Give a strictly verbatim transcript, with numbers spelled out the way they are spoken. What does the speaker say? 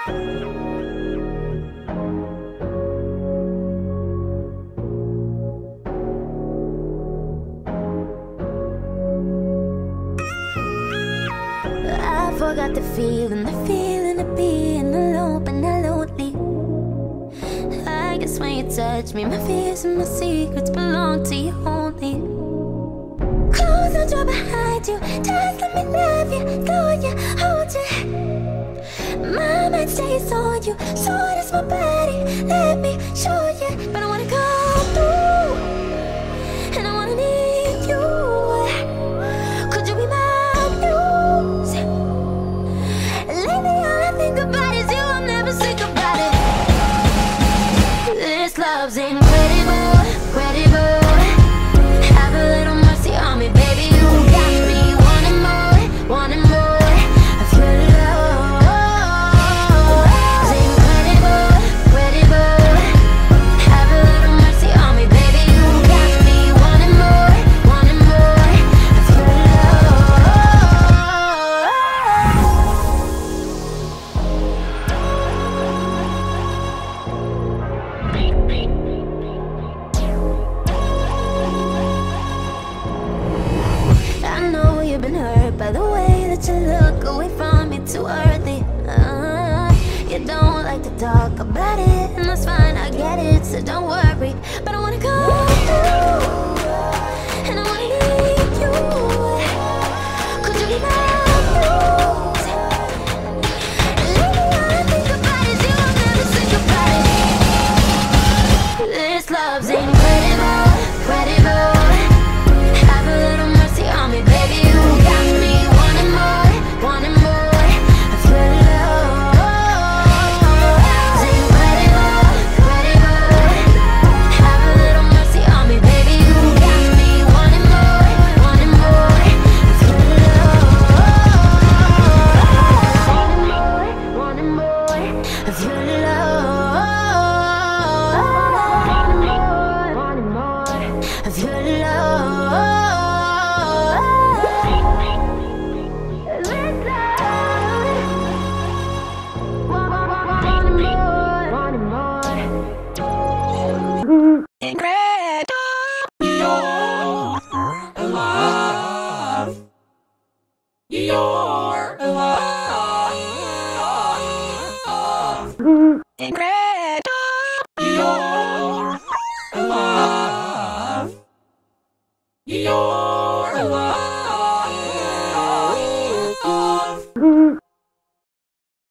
I forgot the feeling, the feeling of being alone but not lonely. I guess when you touch me, my fears and my secrets belong to you only. Close the door behind you, just let me love you, throw you, hold you. My mind stays on you, so does my body. Let me show you, but I wanna come through, and I wanna need you. Could you be my muse? Lately all I think about is you, I'm never sick about it. This love's incredible, incredible. Have a little mercy on me, baby. You got me wanting more, wanting more of your love. It's incredible, incredible. Have a little mercy on me, baby. You got me wanting more, wanting more of your I know you've been hurt by the way that you look away from me too early. uh, You don't like to talk about it, and that's fine, I get it, so don't worry. But I wanna go through